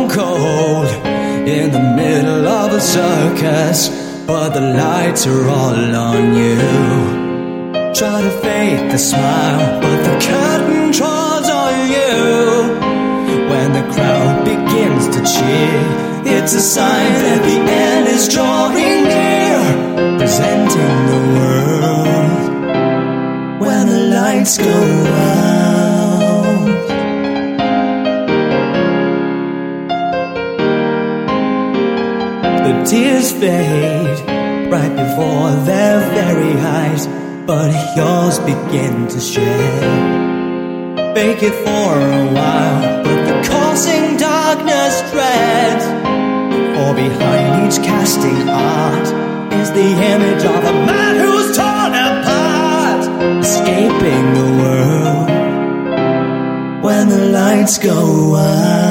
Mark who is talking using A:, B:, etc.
A: and cold in the middle of a circus, but the lights are all on you. Try to fake the smile, but the curtain draws on you. When the crowd begins to cheer, it's a sign that the end is drawing near. Presenting the world when the lights go out. The tears fade right before their very eyes, but yours begin to shed. Fake it for a while, but the causing darkness dreads. For behind each casting art is the image of a man who's torn apart, escaping the world when the lights go out.